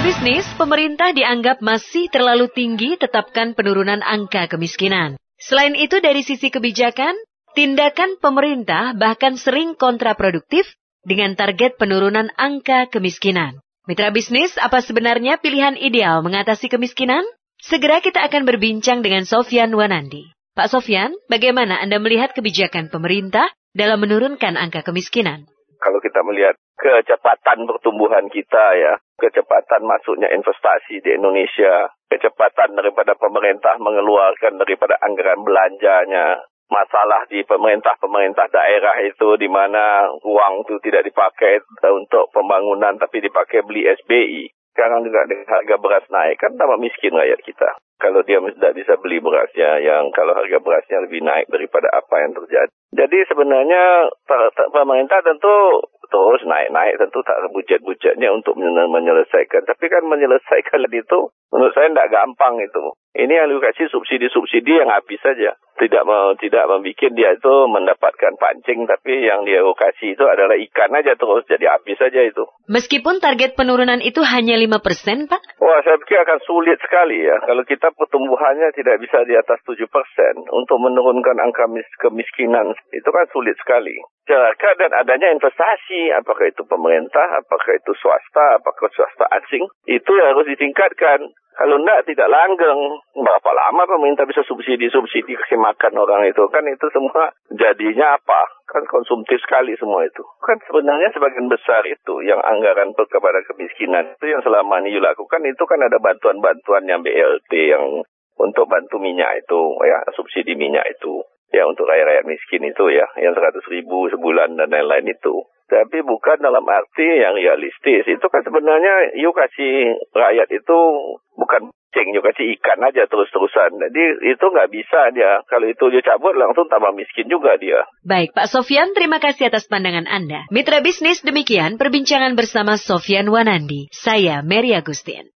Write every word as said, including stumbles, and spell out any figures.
bisnis, pemerintah dianggap masih terlalu tinggi tetapkan penurunan angka kemiskinan. Selain itu dari sisi kebijakan, tindakan pemerintah bahkan sering kontraproduktif dengan target penurunan angka kemiskinan. Mitra bisnis, apa sebenarnya pilihan ideal mengatasi kemiskinan? Segera kita akan berbincang dengan Sofyan Wanandi. Pak Sofyan, bagaimana Anda melihat kebijakan pemerintah dalam menurunkan angka kemiskinan? Kalau kita melihat kecepatan pertumbuhan kita ya, kecepatan masuknya investasi di Indonesia, kecepatan daripada pemerintah mengeluarkan daripada anggaran belanjanya, masalah di pemerintah-pemerintah daerah itu di mana uang itu tidak dipakai untuk pembangunan tapi dipakai beli S B I. Sekarang juga dengan harga beras naik, kan tambah miskin rakyat kita. Kalau dia tidak bisa beli berasnya, yang kalau harga berasnya lebih naik daripada apa yang terjadi. Jadi sebenarnya pemerintah tentu terus naik-naik, tentu tak bujet-bujetnya untuk menyelesaikan. Tapi kan menyelesaikan itu menurut saya tidak gampang itu. Ini yang dikasih subsidi-subsidi yang habis saja. Tidak mau, tidak membuat dia itu mendapatkan pancing, tapi yang dia kasih itu adalah ikan aja terus, jadi habis saja itu. Meskipun target penurunan itu hanya lima persen, Pak? Wah, saya pikir akan sulit sekali ya. Kalau kita pertumbuhannya tidak bisa di atas tujuh persen, untuk menurunkan angka mis- kemiskinan, itu kan sulit sekali. Masyarakat dan adanya investasi, apakah itu pemerintah, apakah itu swasta, apakah swasta asing, itu harus ditingkatkan. Kalau enggak, tidak langgeng. Berapa lama pemerintah bisa subsidi-subsidi kasih makan orang itu? Kan itu semua jadinya apa? Kan konsumtif sekali semua itu. Kan sebenarnya sebagian besar itu yang anggaran kepada kemiskinan itu yang selama ini dilakukan itu kan ada bantuan-bantuan yang B L T yang untuk bantu minyak itu, ya subsidi minyak itu. Ya untuk rakyat-rakyat miskin itu ya, yang seratus ribu sebulan dan lain-lain itu. Tapi bukan dalam arti yang realistis. Itu kan sebenarnya you kasih rakyat itu bukan ceng, you kasih ikan aja terus-terusan. Jadi itu nggak bisa dia. Kalau itu dia cabut langsung tambah miskin juga dia. Baik, Pak Sofyan, terima kasih atas pandangan Anda. Mitra bisnis, demikian perbincangan bersama Sofyan Wanandi. Saya Mary Agustin.